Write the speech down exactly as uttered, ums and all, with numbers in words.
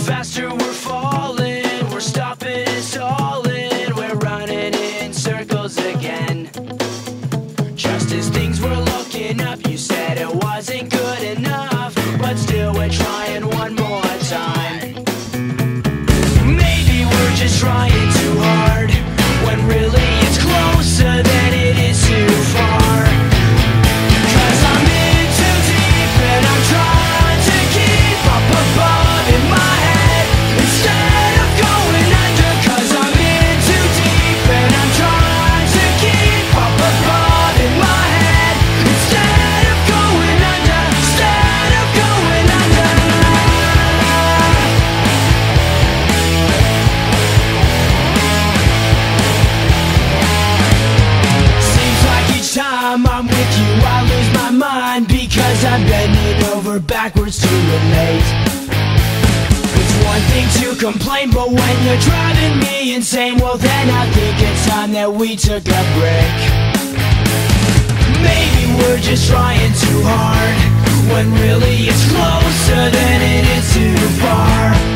faster we're falling, we're stopping and stalling, we're running in circles again. Just as things were looking up, you said it wasn't good enough, but still we're trying one more time. Maybe we're just trying too hard, when really it's closer than it is too far. Cause I'm in too deep and I'm trying to keep up above in my head instead of going under. Cause I'm in too deep and I'm trying to keep up above in my head instead of going under, instead of going under. Seems like each time I'm with you I lose my mind, because I'm bending over backwards to relate. It's one thing to complain, but when you're driving me insane, well then I think it's time that we took a break. Maybe we're just trying too hard, when really it's closer than it is too far.